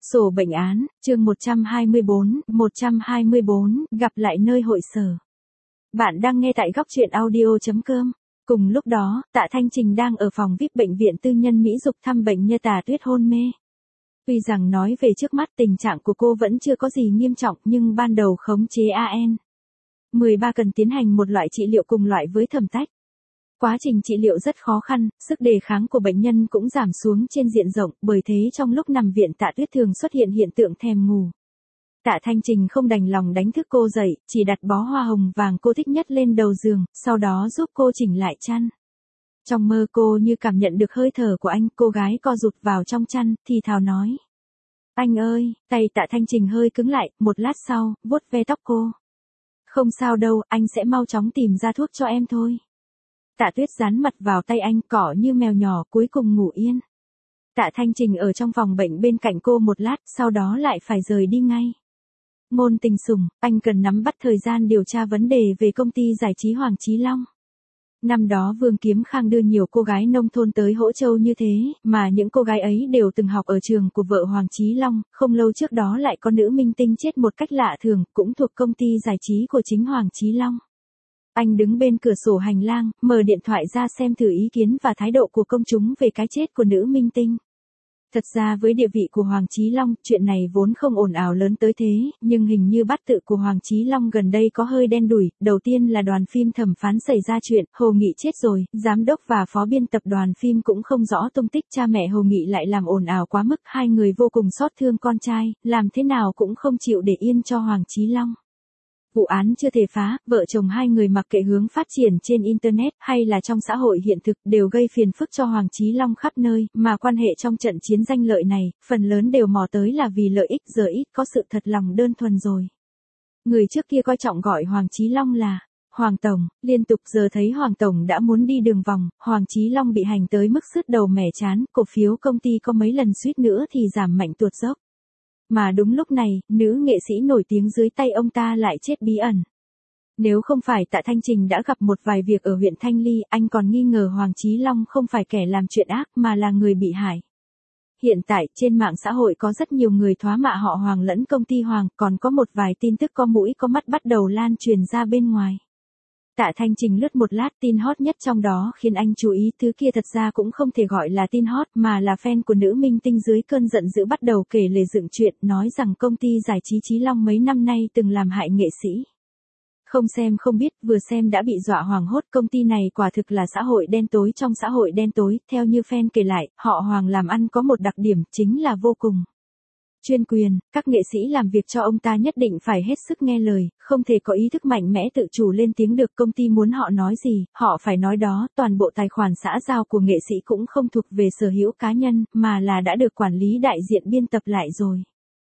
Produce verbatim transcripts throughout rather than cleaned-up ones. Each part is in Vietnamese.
Sổ bệnh án, chương một trăm hai mươi bốn, một trăm hai mươi bốn, gặp lại nơi hội sở. Bạn đang nghe tại góc truyện audio chấm com. Cùng lúc đó, Tạ Thanh Trình đang ở phòng vi ai pi bệnh viện tư nhân Mỹ Dục thăm bệnh nhân Tạ Tuyết hôn mê. Tuy rằng nói về trước mắt tình trạng của cô vẫn chưa có gì nghiêm trọng nhưng ban đầu khống chế a en mười ba cần tiến hành một loại trị liệu cùng loại với thẩm tách. Quá trình trị liệu rất khó khăn, sức đề kháng của bệnh nhân cũng giảm xuống trên diện rộng, bởi thế trong lúc nằm viện Tạ Tuyết thường xuất hiện hiện tượng thèm ngủ. Tạ Thanh Trình không đành lòng đánh thức cô dậy, chỉ đặt bó hoa hồng vàng cô thích nhất lên đầu giường, sau đó giúp cô chỉnh lại chăn. Trong mơ cô như cảm nhận được hơi thở của anh, cô gái co rụt vào trong chăn, thì thào nói. Anh ơi, tay Tạ Thanh Trình hơi cứng lại, một lát sau, vuốt ve tóc cô. Không sao đâu, anh sẽ mau chóng tìm ra thuốc cho em thôi. Tạ Tuyết dán mặt vào tay anh, cỏ như mèo nhỏ, cuối cùng ngủ yên. Tạ Thanh Trình ở trong phòng bệnh bên cạnh cô một lát, sau đó lại phải rời đi ngay. Ngôn Tình Sủng, anh cần nắm bắt thời gian điều tra vấn đề về công ty giải trí Hoàng Chí Long. Năm đó Vương Kiếm Khang đưa nhiều cô gái nông thôn tới Hỗ Châu như thế, mà những cô gái ấy đều từng học ở trường của vợ Hoàng Chí Long, không lâu trước đó lại có nữ minh tinh chết một cách lạ thường, cũng thuộc công ty giải trí của chính Hoàng Chí Long. Anh đứng bên cửa sổ hành lang, mở điện thoại ra xem thử ý kiến và thái độ của công chúng về cái chết của nữ minh tinh. Thật ra với địa vị của Hoàng Chí Long, chuyện này vốn không ồn ào lớn tới thế, nhưng hình như bát tự của Hoàng Chí Long gần đây có hơi đen đủi. Đầu tiên là đoàn phim Thẩm Phán xảy ra chuyện, Hồ Nghị chết rồi, giám đốc và phó biên tập đoàn phim cũng không rõ tung tích, cha mẹ Hồ Nghị lại làm ồn ào quá mức, hai người vô cùng xót thương con trai, làm thế nào cũng không chịu để yên cho Hoàng Chí Long. Vụ án chưa thể phá, vợ chồng hai người mặc kệ hướng phát triển trên Internet hay là trong xã hội hiện thực đều gây phiền phức cho Hoàng Chí Long khắp nơi, mà quan hệ trong trận chiến danh lợi này, phần lớn đều mò tới là vì lợi ích, giờ ít có sự thật lòng đơn thuần rồi. Người trước kia coi trọng gọi Hoàng Chí Long là Hoàng Tổng, liên tục giờ thấy Hoàng Tổng đã muốn đi đường vòng, Hoàng Chí Long bị hành tới mức sứt đầu mẻ chán, cổ phiếu công ty có mấy lần suýt nữa thì giảm mạnh tuột dốc. Mà đúng lúc này, nữ nghệ sĩ nổi tiếng dưới tay ông ta lại chết bí ẩn. Nếu không phải Tạ Thanh Trình đã gặp một vài việc ở huyện Thanh Ly, anh còn nghi ngờ Hoàng Chí Long không phải kẻ làm chuyện ác mà là người bị hại. Hiện tại, trên mạng xã hội có rất nhiều người thoá mạ họ Hoàng lẫn công ty Hoàng, còn có một vài tin tức có mũi có mắt bắt đầu lan truyền ra bên ngoài. Tạ Thanh Trình lướt một lát tin hot nhất trong đó khiến anh chú ý, thứ kia thật ra cũng không thể gọi là tin hot mà là fan của nữ minh tinh dưới cơn giận dữ bắt đầu kể lể dựng chuyện, nói rằng công ty giải trí Chí Long mấy năm nay từng làm hại nghệ sĩ. Không xem không biết, vừa xem đã bị dọa hoảng hốt, công ty này quả thực là xã hội đen tối trong xã hội đen tối, theo như fan kể lại, họ Hoàng làm ăn có một đặc điểm chính là vô cùng chuyên quyền, các nghệ sĩ làm việc cho ông ta nhất định phải hết sức nghe lời, không thể có ý thức mạnh mẽ tự chủ lên tiếng được, công ty muốn họ nói gì, họ phải nói đó, toàn bộ tài khoản xã giao của nghệ sĩ cũng không thuộc về sở hữu cá nhân, mà là đã được quản lý đại diện biên tập lại rồi.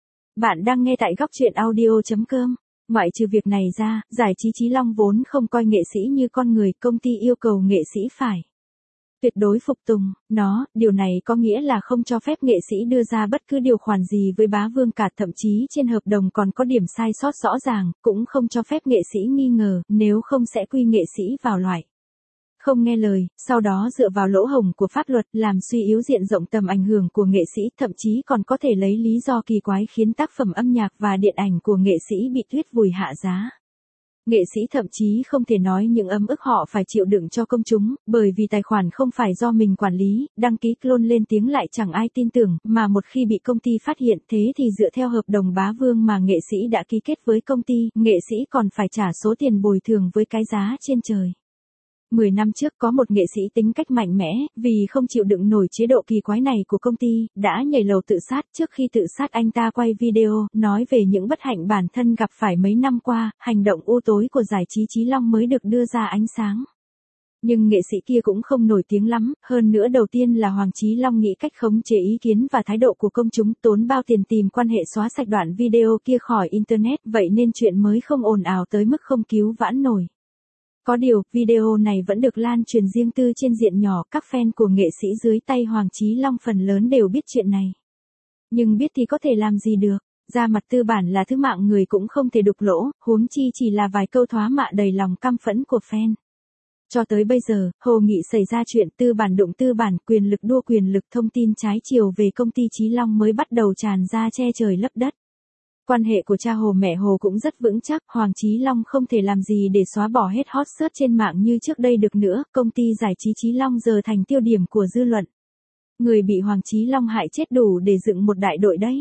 Bạn đang nghe tại góc truyện audio chấm com. Ngoại trừ việc này ra, giải trí Chí Long vốn không coi nghệ sĩ như con người, công ty yêu cầu nghệ sĩ phải tuyệt đối phục tùng nó, điều này có nghĩa là không cho phép nghệ sĩ đưa ra bất cứ điều khoản gì với bá vương cả, thậm chí trên hợp đồng còn có điểm sai sót rõ ràng, cũng không cho phép nghệ sĩ nghi ngờ, nếu không sẽ quy nghệ sĩ vào loại không nghe lời, sau đó dựa vào lỗ hổng của pháp luật làm suy yếu diện rộng tầm ảnh hưởng của nghệ sĩ, thậm chí còn có thể lấy lý do kỳ quái khiến tác phẩm âm nhạc và điện ảnh của nghệ sĩ bị tuyết vùi hạ giá. Nghệ sĩ thậm chí không thể nói những ấm ức họ phải chịu đựng cho công chúng, bởi vì tài khoản không phải do mình quản lý, đăng ký clone lên tiếng lại chẳng ai tin tưởng, mà một khi bị công ty phát hiện thế thì dựa theo hợp đồng bá vương mà nghệ sĩ đã ký kết với công ty, nghệ sĩ còn phải trả số tiền bồi thường với cái giá trên trời. Mười năm trước có một nghệ sĩ tính cách mạnh mẽ, vì không chịu đựng nổi chế độ kỳ quái này của công ty, đã nhảy lầu tự sát. Trước khi tự sát anh ta quay video, nói về những bất hạnh bản thân gặp phải mấy năm qua, hành động u tối của giải trí Chí Long mới được đưa ra ánh sáng. Nhưng nghệ sĩ kia cũng không nổi tiếng lắm, hơn nữa đầu tiên là Hoàng Chí Long nghĩ cách khống chế ý kiến và thái độ của công chúng, tốn bao tiền tìm quan hệ xóa sạch đoạn video kia khỏi Internet, vậy nên chuyện mới không ồn ào tới mức không cứu vãn nổi. Có điều, video này vẫn được lan truyền riêng tư trên diện nhỏ, các fan của nghệ sĩ dưới tay Hoàng Chí Long phần lớn đều biết chuyện này. Nhưng biết thì có thể làm gì được, ra mặt tư bản là thứ mạng người cũng không thể đục lỗ, huống chi chỉ là vài câu thoá mạ đầy lòng căm phẫn của fan. Cho tới bây giờ, Hồ Nghị xảy ra chuyện tư bản đụng tư bản, quyền lực đua quyền lực, thông tin trái chiều về công ty Chí Long mới bắt đầu tràn ra che trời lấp đất. Quan hệ của cha Hồ mẹ Hồ cũng rất vững chắc, Hoàng Chí Long không thể làm gì để xóa bỏ hết hot search trên mạng như trước đây được nữa, công ty giải trí Chí Long giờ thành tiêu điểm của dư luận. Người bị Hoàng Chí Long hại chết đủ để dựng một đại đội đấy.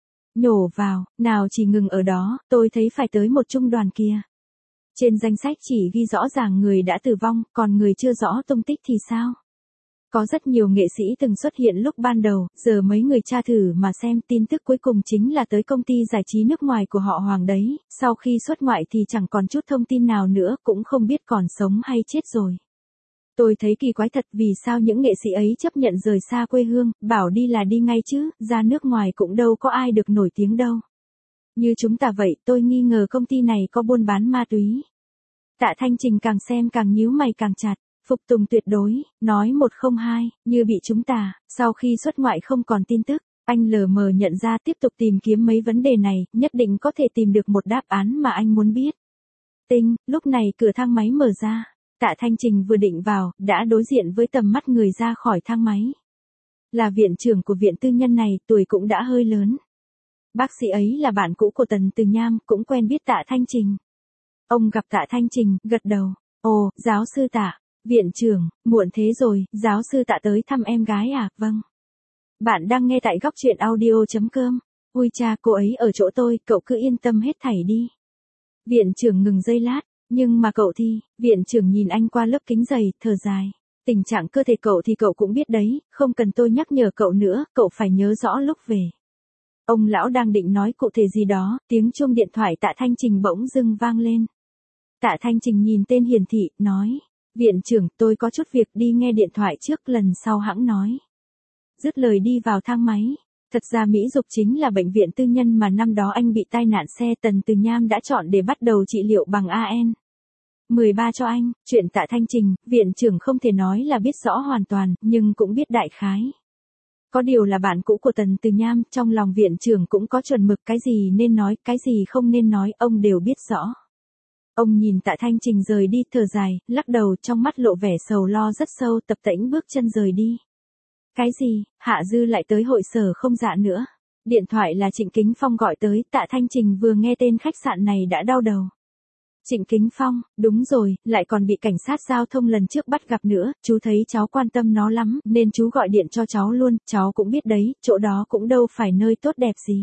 Nhổ vào, nào chỉ ngừng ở đó, tôi thấy phải tới một trung đoàn kia. Trên danh sách chỉ ghi rõ ràng người đã tử vong, còn người chưa rõ tung tích thì sao? Có rất nhiều nghệ sĩ từng xuất hiện lúc ban đầu, giờ mấy người tra thử mà xem, tin tức cuối cùng chính là tới công ty giải trí nước ngoài của họ Hoàng đấy, sau khi xuất ngoại thì chẳng còn chút thông tin nào nữa, cũng không biết còn sống hay chết rồi. Tôi thấy kỳ quái thật, vì sao những nghệ sĩ ấy chấp nhận rời xa quê hương, bảo đi là đi ngay chứ, ra nước ngoài cũng đâu có ai được nổi tiếng đâu. Như chúng ta vậy, tôi nghi ngờ công ty này có buôn bán ma túy. Tạ Thanh Trình càng xem càng nhíu mày càng chặt, phục tùng tuyệt đối, nói một không hai, như bị chúng ta, sau khi xuất ngoại không còn tin tức, anh lờ mờ nhận ra tiếp tục tìm kiếm mấy vấn đề này, nhất định có thể tìm được một đáp án mà anh muốn biết. Tinh, lúc này cửa thang máy mở ra, Tạ Thanh Trình vừa định vào, đã đối diện với tầm mắt người ra khỏi thang máy. Là viện trưởng của viện tư nhân này, tuổi cũng đã hơi lớn. Bác sĩ ấy là bạn cũ của Tần Từ Nham, cũng quen biết Tạ Thanh Trình. Ông gặp Tạ Thanh Trình, gật đầu. Ồ, giáo sư Tạ, viện trưởng, muộn thế rồi, giáo sư Tạ tới thăm em gái à? Vâng. Bạn đang nghe tại góc truyện audio chấm com. Ui cha, cô ấy ở chỗ tôi, cậu cứ yên tâm hết thảy đi. Viện trưởng ngừng giây lát, nhưng mà cậu thì, viện trưởng nhìn anh qua lớp kính dày, thở dài. Tình trạng cơ thể cậu thì cậu cũng biết đấy, không cần tôi nhắc nhở cậu nữa, cậu phải nhớ rõ lúc về. Ông lão đang định nói cụ thể gì đó, tiếng chuông điện thoại Tạ Thanh Trình bỗng dưng vang lên. Tạ Thanh Trình nhìn tên hiển thị, nói, viện trưởng, tôi có chút việc, đi nghe điện thoại trước, lần sau hẵng nói. Dứt lời đi vào thang máy. Thật ra Mỹ Dục chính là bệnh viện tư nhân mà năm đó anh bị tai nạn xe, Tần Từ Nham đã chọn để bắt đầu trị liệu bằng a en mười ba cho anh. Chuyện Tạ Thanh Trình, viện trưởng không thể nói là biết rõ hoàn toàn, nhưng cũng biết đại khái. Có điều là bạn cũ của Tần Từ Nham, trong lòng viện trưởng cũng có chuẩn mực, cái gì nên nói, cái gì không nên nói, ông đều biết rõ. Ông nhìn Tạ Thanh Trình rời đi, thở dài, lắc đầu, trong mắt lộ vẻ sầu lo rất sâu, tập tễnh bước chân rời đi. Cái gì, Hạ Dư lại tới hội sở không dạ nữa. Điện thoại là Trịnh Kính Phong gọi tới, Tạ Thanh Trình vừa nghe tên khách sạn này đã đau đầu. Trịnh Kính Phong, đúng rồi, lại còn bị cảnh sát giao thông lần trước bắt gặp nữa, chú thấy cháu quan tâm nó lắm, nên chú gọi điện cho cháu luôn, cháu cũng biết đấy, chỗ đó cũng đâu phải nơi tốt đẹp gì.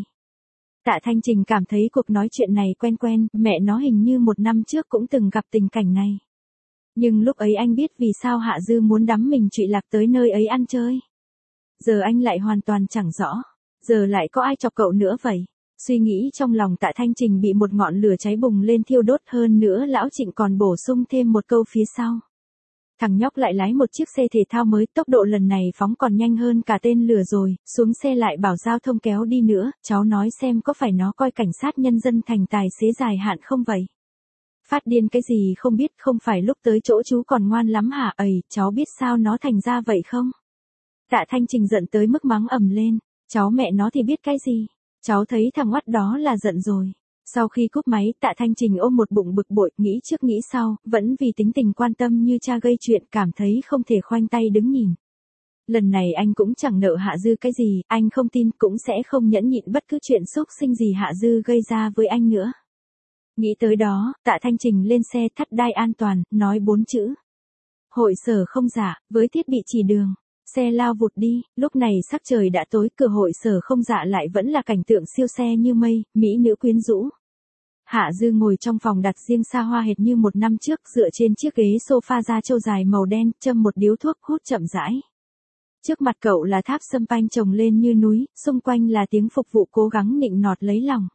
Tạ Thanh Trình cảm thấy cuộc nói chuyện này quen quen, mẹ nó hình như một năm trước cũng từng gặp tình cảnh này. Nhưng lúc ấy anh biết vì sao Hạ Dư muốn đắm mình trụy lạc tới nơi ấy ăn chơi. Giờ anh lại hoàn toàn chẳng rõ, giờ lại có ai chọc cậu nữa vậy? Suy nghĩ trong lòng Tạ Thanh Trình bị một ngọn lửa cháy bùng lên thiêu đốt, hơn nữa lão Trịnh còn bổ sung thêm một câu phía sau. Thằng nhóc lại lái một chiếc xe thể thao mới, tốc độ lần này phóng còn nhanh hơn cả tên lửa rồi, xuống xe lại bảo giao thông kéo đi nữa, cháu nói xem có phải nó coi cảnh sát nhân dân thành tài xế dài hạn không vậy? Phát điên cái gì không biết, không phải lúc tới chỗ chú còn ngoan lắm hả? Ầy, cháu biết sao nó thành ra vậy không? Tạ Thanh Trình giận tới mức mắng ầm lên, cháu mẹ nó thì biết cái gì? Cháu thấy thằng oắt đó là giận rồi. Sau khi cúp máy, Tạ Thanh Trình ôm một bụng bực bội, nghĩ trước nghĩ sau, vẫn vì tính tình quan tâm như cha gây chuyện, cảm thấy không thể khoanh tay đứng nhìn. Lần này anh cũng chẳng nợ Hạ Dư cái gì, anh không tin, cũng sẽ không nhẫn nhịn bất cứ chuyện xúc sinh gì Hạ Dư gây ra với anh nữa. Nghĩ tới đó, Tạ Thanh Trình lên xe thắt đai an toàn, nói bốn chữ. Hội sở không dạ, với thiết bị chỉ đường. Xe lao vụt đi, lúc này sắc trời đã tối, cửa hội sở không dạ lại vẫn là cảnh tượng siêu xe như mây, mỹ nữ quyến rũ. Hạ Dư ngồi trong phòng đặt riêng xa hoa hệt như một năm trước, dựa trên chiếc ghế sofa da trâu dài màu đen, châm một điếu thuốc hút chậm rãi. Trước mặt cậu là tháp sâm panh chồng lên như núi, xung quanh là tiếng phục vụ cố gắng nịnh nọt lấy lòng.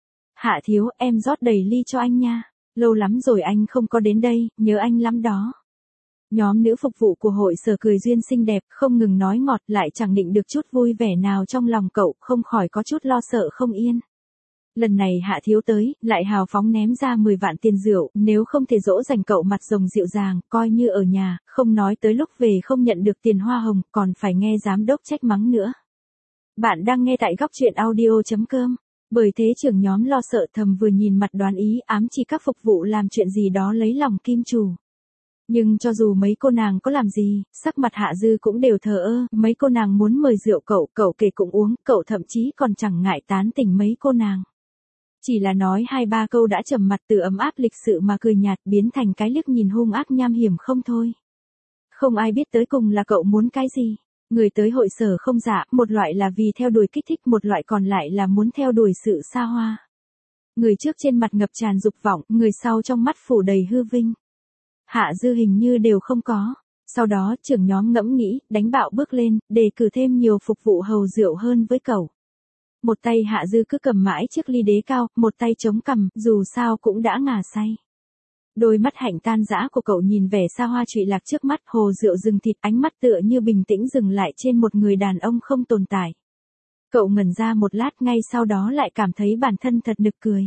Hạ thiếu, em rót đầy ly cho anh nha. Lâu lắm rồi anh không có đến đây, nhớ anh lắm đó. Nhóm nữ phục vụ của hội sở cười duyên xinh đẹp, không ngừng nói ngọt, lại chẳng định được chút vui vẻ nào trong lòng cậu, không khỏi có chút lo sợ không yên. Lần này Hạ thiếu tới, lại hào phóng ném ra mười vạn tiền rượu, nếu không thể dỗ dành cậu mặt rồng dịu dàng, coi như ở nhà, không nói tới lúc về không nhận được tiền hoa hồng, còn phải nghe giám đốc trách mắng nữa. Bạn đang nghe tại góc truyện audio chấm com. Bởi thế trưởng nhóm lo sợ thầm vừa nhìn mặt đoán ý, ám chỉ các phục vụ làm chuyện gì đó lấy lòng kim chủ. Nhưng cho dù mấy cô nàng có làm gì, sắc mặt Hạ Dư cũng đều thờ ơ, mấy cô nàng muốn mời rượu cậu, cậu kể cũng uống, cậu thậm chí còn chẳng ngại tán tỉnh mấy cô nàng. Chỉ là nói hai ba câu đã trầm mặt từ ấm áp lịch sự mà cười nhạt biến thành cái liếc nhìn hung ác nham hiểm không thôi. Không ai biết tới cùng là cậu muốn cái gì. Người tới hội sở không dạ, một loại là vì theo đuổi kích thích, một loại còn lại là muốn theo đuổi sự xa hoa. Người trước trên mặt ngập tràn dục vọng, người sau trong mắt phủ đầy hư vinh. Hạ Dư hình như đều không có. Sau đó trưởng nhóm ngẫm nghĩ, đánh bạo bước lên, đề cử thêm nhiều phục vụ hầu rượu hơn với cậu. Một tay Hạ Dư cứ cầm mãi chiếc ly đế cao, một tay chống cằm, dù sao cũng đã ngà say. Đôi mắt hạnh tan dã của cậu nhìn vẻ xa hoa trụy lạc trước mắt, hồ rượu rừng thịt, ánh mắt tựa như bình tĩnh dừng lại trên một người đàn ông không tồn tại. Cậu ngẩn ra một lát, ngay sau đó lại cảm thấy bản thân thật nực cười.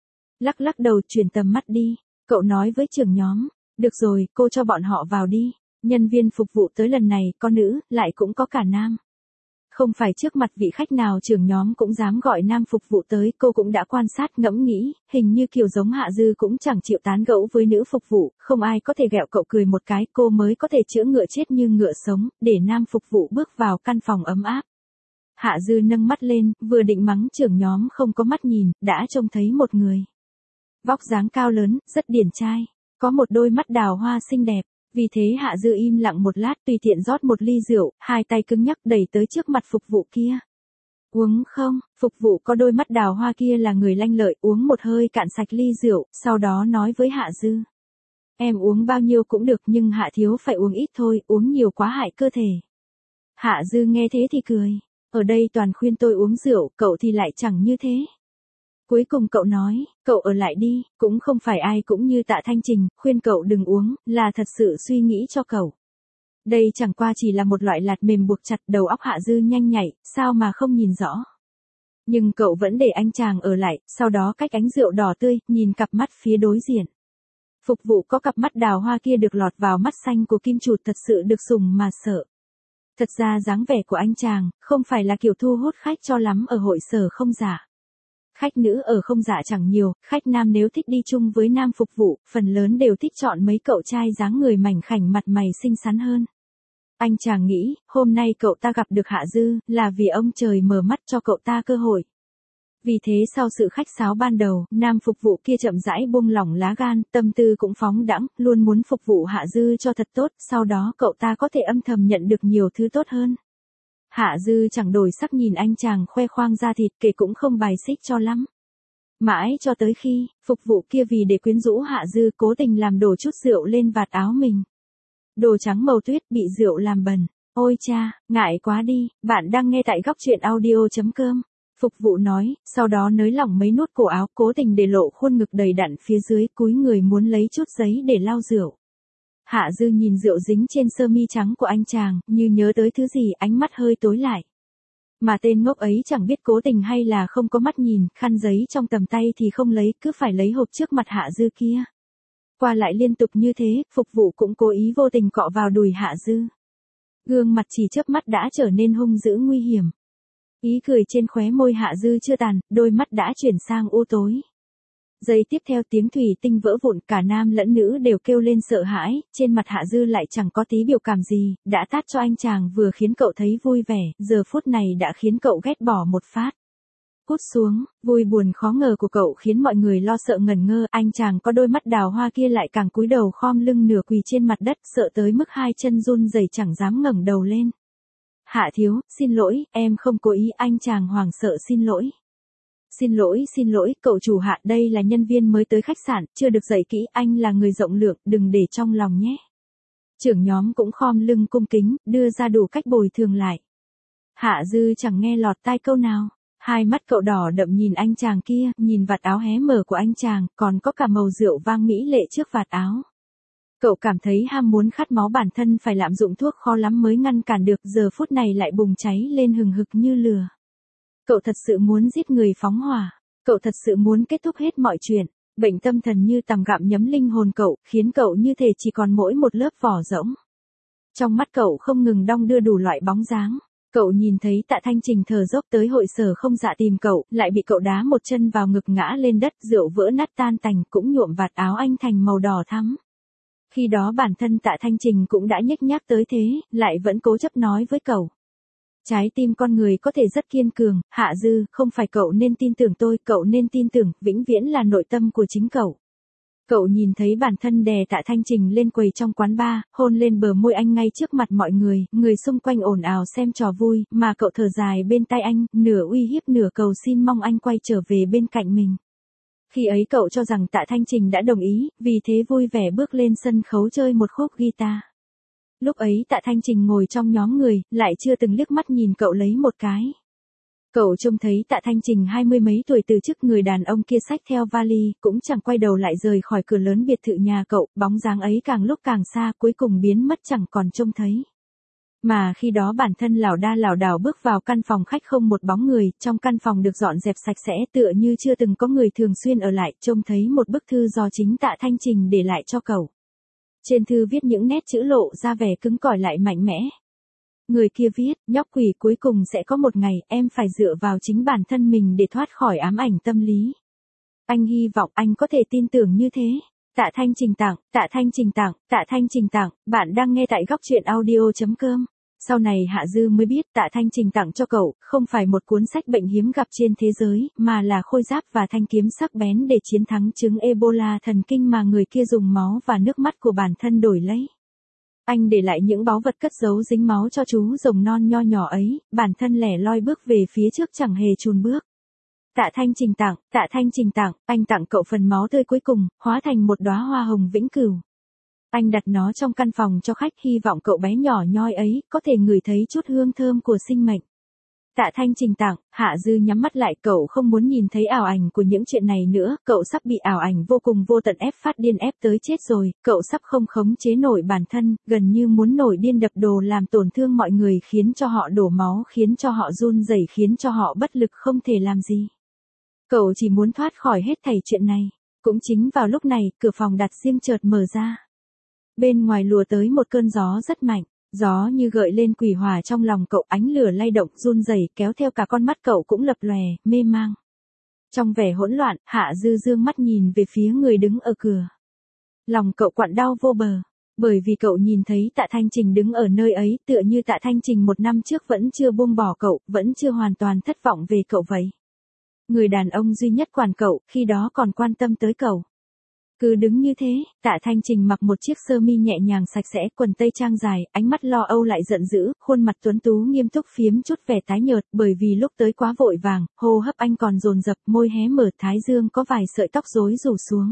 Lắc lắc đầu chuyển tầm mắt đi, cậu nói với trưởng nhóm, được rồi, cô cho bọn họ vào đi, nhân viên phục vụ tới lần này có nữ, lại cũng có cả nam. Không phải trước mặt vị khách nào trưởng nhóm cũng dám gọi nam phục vụ tới, cô cũng đã quan sát ngẫm nghĩ, hình như kiểu giống Hạ Dư cũng chẳng chịu tán gẫu với nữ phục vụ, không ai có thể ghẹo cậu cười một cái, cô mới có thể chữa ngựa chết như ngựa sống, để nam phục vụ bước vào căn phòng ấm áp. Hạ Dư nâng mắt lên, vừa định mắng trưởng nhóm không có mắt nhìn, đã trông thấy một người. Vóc dáng cao lớn, rất điển trai, có một đôi mắt đào hoa xinh đẹp. Vì thế Hạ Dư im lặng một lát, tùy tiện rót một ly rượu, hai tay cứng nhắc đẩy tới trước mặt phục vụ kia. Uống không? Phục vụ có đôi mắt đào hoa kia là người lanh lợi, uống một hơi cạn sạch ly rượu, sau đó nói với Hạ Dư. Em uống bao nhiêu cũng được nhưng Hạ thiếu phải uống ít thôi, uống nhiều quá hại cơ thể. Hạ Dư nghe thế thì cười. Ở đây toàn khuyên tôi uống rượu, cậu thì lại chẳng như thế. Cuối cùng cậu nói, cậu ở lại đi, cũng không phải ai cũng như Tạ Thanh Trình, khuyên cậu đừng uống, là thật sự suy nghĩ cho cậu. Đây chẳng qua chỉ là một loại lạt mềm buộc chặt, đầu óc Hạ Dư nhanh nhạy, sao mà không nhìn rõ. Nhưng cậu vẫn để anh chàng ở lại, sau đó cách ánh rượu đỏ tươi, nhìn cặp mắt phía đối diện. Phục vụ có cặp mắt đào hoa kia được lọt vào mắt xanh của kim chuột thật sự được sùng mà sợ. Thật ra dáng vẻ của anh chàng, không phải là kiểu thu hút khách cho lắm ở hội sở không giả. Khách nữ ở không dạ chẳng nhiều, khách nam nếu thích đi chung với nam phục vụ, phần lớn đều thích chọn mấy cậu trai dáng người mảnh khảnh mặt mày xinh xắn hơn. Anh chàng nghĩ, hôm nay cậu ta gặp được Hạ Dư, là vì ông trời mở mắt cho cậu ta cơ hội. Vì thế sau sự khách sáo ban đầu, nam phục vụ kia chậm rãi buông lỏng lá gan, tâm tư cũng phóng đãng, luôn muốn phục vụ Hạ Dư cho thật tốt, sau đó cậu ta có thể âm thầm nhận được nhiều thứ tốt hơn. Hạ Dư chẳng đổi sắc nhìn anh chàng khoe khoang da thịt, kể cũng không bài xích cho lắm. Mãi cho tới khi, phục vụ kia vì để quyến rũ Hạ Dư cố tình làm đổ chút rượu lên vạt áo mình. Đồ trắng màu tuyết bị rượu làm bẩn. Ôi cha, ngại quá đi, bạn đang nghe tại góc truyện audio chấm com. Phục vụ nói, sau đó nới lỏng mấy nút cổ áo, cố tình để lộ khuôn ngực đầy đặn phía dưới, cúi người muốn lấy chút giấy để lau rượu. Hạ Dư nhìn rượu dính trên sơ mi trắng của anh chàng, như nhớ tới thứ gì, ánh mắt hơi tối lại. Mà tên ngốc ấy chẳng biết cố tình hay là không có mắt nhìn, khăn giấy trong tầm tay thì không lấy, cứ phải lấy hộp trước mặt Hạ Dư kia. Qua lại liên tục như thế, phục vụ cũng cố ý vô tình cọ vào đùi Hạ Dư. Gương mặt chỉ chớp mắt đã trở nên hung dữ nguy hiểm. Ý cười trên khóe môi Hạ Dư chưa tàn, đôi mắt đã chuyển sang u tối. Giây tiếp theo tiếng thủy tinh vỡ vụn, cả nam lẫn nữ đều kêu lên sợ hãi, trên mặt Hạ Dư lại chẳng có tí biểu cảm gì, đã tát cho anh chàng vừa khiến cậu thấy vui vẻ, giờ phút này đã khiến cậu ghét bỏ một phát. Hút xuống, vui buồn khó ngờ của cậu khiến mọi người lo sợ ngẩn ngơ, anh chàng có đôi mắt đào hoa kia lại càng cúi đầu khom lưng nửa quỳ trên mặt đất, sợ tới mức hai chân run rẩy chẳng dám ngẩng đầu lên. Hạ thiếu, xin lỗi, em không cố ý, anh chàng hoảng sợ xin lỗi. Xin lỗi, xin lỗi, cậu chủ Hạ, đây là nhân viên mới tới khách sạn, chưa được dạy kỹ, anh là người rộng lượng, đừng để trong lòng nhé. Trưởng nhóm cũng khom lưng cung kính, đưa ra đủ cách bồi thường lại. Hạ Dư chẳng nghe lọt tai câu nào, hai mắt cậu đỏ đậm nhìn anh chàng kia, nhìn vạt áo hé mở của anh chàng, còn có cả màu rượu vang mỹ lệ trước vạt áo. Cậu cảm thấy ham muốn khát máu bản thân phải lạm dụng thuốc khó lắm mới ngăn cản được, giờ phút này lại bùng cháy lên hừng hực như lửa. Cậu thật sự muốn giết người phóng hỏa, cậu thật sự muốn kết thúc hết mọi chuyện, bệnh tâm thần như tằm gặm nhấm linh hồn cậu, khiến cậu như thể chỉ còn mỗi một lớp vỏ rỗng. Trong mắt cậu không ngừng đong đưa đủ loại bóng dáng, cậu nhìn thấy Tạ Thanh Trình thở dốc tới hội sở không dạ tìm cậu, lại bị cậu đá một chân vào ngực ngã lên đất, rượu vỡ nát tan tành cũng nhuộm vạt áo anh thành màu đỏ thắm. Khi đó bản thân Tạ Thanh Trình cũng đã nhếch nhác tới thế, lại vẫn cố chấp nói với cậu. Trái tim con người có thể rất kiên cường, Hạ Dư, không phải cậu nên tin tưởng tôi, cậu nên tin tưởng, vĩnh viễn là nội tâm của chính cậu. Cậu nhìn thấy bản thân đè Tạ Thanh Trình lên quầy trong quán bar, hôn lên bờ môi anh ngay trước mặt mọi người, người xung quanh ồn ào xem trò vui, mà cậu thở dài bên tai anh, nửa uy hiếp nửa cầu xin mong anh quay trở về bên cạnh mình. Khi ấy cậu cho rằng Tạ Thanh Trình đã đồng ý, vì thế vui vẻ bước lên sân khấu chơi một khúc guitar. Lúc ấy Tạ Thanh Trình ngồi trong nhóm người, lại chưa từng liếc mắt nhìn cậu lấy một cái. Cậu trông thấy Tạ Thanh Trình hai mươi mấy tuổi từ chức, người đàn ông kia xách theo vali, cũng chẳng quay đầu lại rời khỏi cửa lớn biệt thự nhà cậu, bóng dáng ấy càng lúc càng xa, cuối cùng biến mất chẳng còn trông thấy. Mà khi đó bản thân lảo đa lảo đảo bước vào căn phòng khách không một bóng người, trong căn phòng được dọn dẹp sạch sẽ tựa như chưa từng có người thường xuyên ở lại, trông thấy một bức thư do chính Tạ Thanh Trình để lại cho cậu. Trên thư viết những nét chữ lộ ra vẻ cứng cỏi lại mạnh mẽ. Người kia viết, nhóc quỷ, cuối cùng sẽ có một ngày em phải dựa vào chính bản thân mình để thoát khỏi ám ảnh tâm lý. Anh hy vọng anh có thể tin tưởng như thế. Tạ Thanh Trình tặng, Tạ Thanh Trình tặng, Tạ Thanh Trình tặng, bạn đang nghe tại góc truyện audio chấm com. Sau này Hạ Dư mới biết Tạ Thanh Trình tặng cho cậu, không phải một cuốn sách bệnh hiếm gặp trên thế giới, mà là khôi giáp và thanh kiếm sắc bén để chiến thắng chứng Ebola thần kinh mà người kia dùng máu và nước mắt của bản thân đổi lấy. Anh để lại những báu vật cất giấu dính máu cho chú rồng non nho nhỏ ấy, bản thân lẻ loi bước về phía trước chẳng hề chùn bước. Tạ Thanh Trình tặng, Tạ Thanh Trình tặng, anh tặng cậu phần máu tươi cuối cùng, hóa thành một đóa hoa hồng vĩnh cửu. Anh đặt nó trong căn phòng cho khách, hy vọng cậu bé nhỏ nhoi ấy có thể ngửi thấy chút hương thơm của sinh mệnh. Tạ Thanh Trình tặng, Hạ Dư nhắm mắt lại, cậu không muốn nhìn thấy ảo ảnh của những chuyện này nữa, cậu sắp bị ảo ảnh vô cùng vô tận ép phát điên ép tới chết rồi, cậu sắp không khống chế nổi bản thân, gần như muốn nổi điên đập đồ làm tổn thương mọi người, khiến cho họ đổ máu, khiến cho họ run rẩy, khiến cho họ bất lực không thể làm gì. Cậu chỉ muốn thoát khỏi hết thảy chuyện này. Cũng chính vào lúc này, cửa phòng đặt riêng chợt mở ra. Bên ngoài lùa tới một cơn gió rất mạnh. Gió như gợi lên quỷ hỏa trong lòng cậu, ánh lửa lay động run rẩy kéo theo cả con mắt cậu cũng lập lòe, mê mang. Trong vẻ hỗn loạn, Hạ Dư dương mắt nhìn về phía người đứng ở cửa. Lòng cậu quặn đau vô bờ, bởi vì cậu nhìn thấy Tạ Thanh Trình đứng ở nơi ấy, tựa như Tạ Thanh Trình một năm trước vẫn chưa buông bỏ cậu, vẫn chưa hoàn toàn thất vọng về cậu vậy. Người đàn ông duy nhất quản cậu, khi đó còn quan tâm tới cậu. Cứ đứng như thế, Tạ Thanh Trình mặc một chiếc sơ mi nhẹ nhàng sạch sẽ, quần tây trang dài, ánh mắt lo âu lại giận dữ, khuôn mặt tuấn tú nghiêm túc phiếm chút vẻ tái nhợt, bởi vì lúc tới quá vội vàng, hô hấp anh còn dồn dập, môi hé mở, thái dương có vài sợi tóc rối rủ xuống.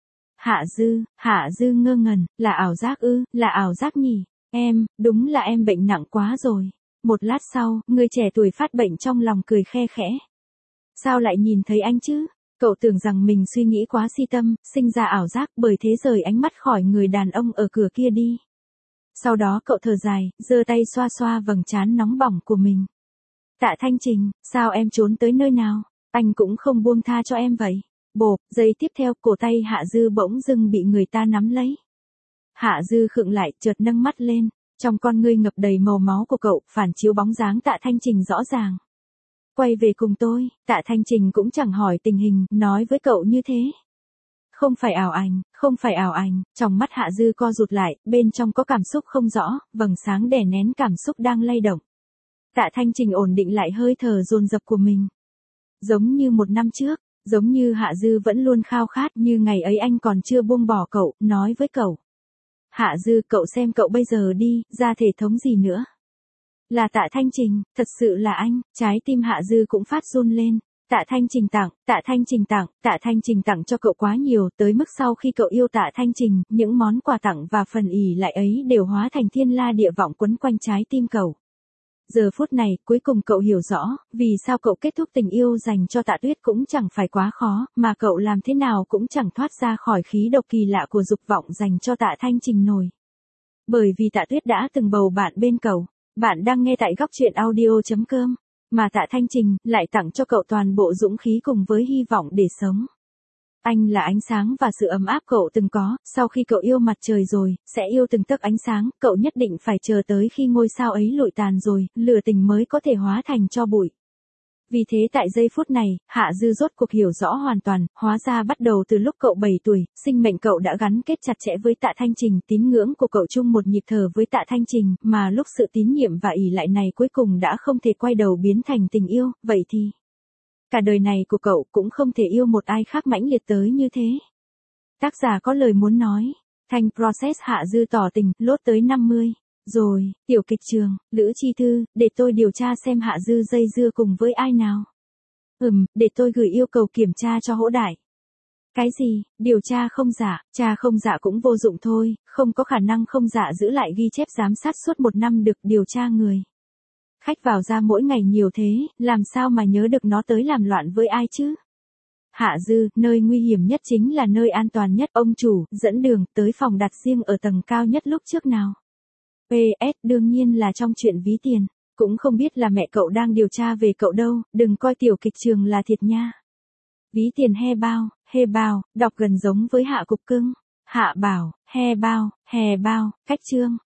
Hạ Dư, Hạ Dư ngơ ngẩn, là ảo giác ư, là ảo giác nhỉ? Em, đúng là em bệnh nặng quá rồi. Một lát sau, người trẻ tuổi phát bệnh trong lòng cười khe khẽ. Sao lại nhìn thấy anh chứ? Cậu tưởng rằng mình suy nghĩ quá si tâm, sinh ra ảo giác, bởi thế rời ánh mắt khỏi người đàn ông ở cửa kia đi. Sau đó cậu thở dài, giơ tay xoa xoa vầng trán nóng bỏng của mình. Tạ Thanh Trình, sao em trốn tới nơi nào? Anh cũng không buông tha cho em vậy. Bộp, giây tiếp theo, cổ tay Hạ Dư bỗng dưng bị người ta nắm lấy. Hạ Dư khựng lại, chợt nâng mắt lên, trong con ngươi ngập đầy màu máu của cậu, phản chiếu bóng dáng Tạ Thanh Trình rõ ràng. Quay về cùng tôi, Tạ Thanh Trình cũng chẳng hỏi tình hình, nói với cậu như thế. Không phải ảo ảnh, không phải ảo ảnh, trong mắt Hạ Dư co rụt lại, bên trong có cảm xúc không rõ, vầng sáng đè nén cảm xúc đang lay động. Tạ Thanh Trình ổn định lại hơi thở dồn dập của mình. Giống như một năm trước, giống như Hạ Dư vẫn luôn khao khát, như ngày ấy anh còn chưa buông bỏ cậu, nói với cậu. Hạ Dư, cậu xem cậu bây giờ đi, ra thể thống gì nữa. Là Tạ Thanh Trình, thật sự là anh, trái tim Hạ Dư cũng phát run lên. Tạ Thanh Trình tặng, Tạ Thanh Trình tặng, Tạ Thanh Trình tặng cho cậu quá nhiều, tới mức sau khi cậu yêu Tạ Thanh Trình, những món quà tặng và phần ỷ lại ấy đều hóa thành thiên la địa vọng quấn quanh trái tim cậu. Giờ phút này, cuối cùng cậu hiểu rõ, vì sao cậu kết thúc tình yêu dành cho Tạ Tuyết cũng chẳng phải quá khó, mà cậu làm thế nào cũng chẳng thoát ra khỏi khí độc kỳ lạ của dục vọng dành cho Tạ Thanh Trình nổi. Bởi vì Tạ Tuyết đã từng bầu bạn bên cậu. Bạn đang nghe tại góc truyện audio chấm com, mà Tạ Thanh Trình lại tặng cho cậu toàn bộ dũng khí cùng với hy vọng để sống. Anh là ánh sáng và sự ấm áp cậu từng có, sau khi cậu yêu mặt trời rồi, sẽ yêu từng tấc ánh sáng, cậu nhất định phải chờ tới khi ngôi sao ấy lụi tàn rồi, lửa tình mới có thể hóa thành tro bụi. Vì thế tại giây phút này, Hạ Dư rốt cuộc hiểu rõ hoàn toàn, hóa ra bắt đầu từ lúc cậu bảy tuổi, sinh mệnh cậu đã gắn kết chặt chẽ với Tạ Thanh Trình, tín ngưỡng của cậu chung một nhịp thở với Tạ Thanh Trình, mà lúc sự tín nhiệm và ỷ lại này cuối cùng đã không thể quay đầu biến thành tình yêu, vậy thì cả đời này của cậu cũng không thể yêu một ai khác mãnh liệt tới như thế. Tác giả có lời muốn nói. Thanh Process Hạ Dư tỏ tình, lốt tới năm mươi. Rồi, tiểu kịch trường, Lữ Chi Thư, để tôi điều tra xem Hạ Dư dây dưa cùng với ai nào. Ừm, để tôi gửi yêu cầu kiểm tra cho Hỗ Đại. Cái gì, điều tra không giả, tra không giả cũng vô dụng thôi, không có khả năng không giả giữ lại ghi chép giám sát suốt một năm được điều tra người. Khách vào ra mỗi ngày nhiều thế, làm sao mà nhớ được nó tới làm loạn với ai chứ? Hạ Dư, nơi nguy hiểm nhất chính là nơi an toàn nhất, ông chủ, dẫn đường, tới phòng đặt riêng ở tầng cao nhất lúc trước nào. pê ét, đương nhiên là trong chuyện ví tiền, cũng không biết là mẹ cậu đang điều tra về cậu đâu, đừng coi tiểu kịch trường là thiệt nha. Ví tiền he bao, he bao, đọc gần giống với Hạ Cục Cưng. Hạ bảo, he bao, hè bao, cách chương.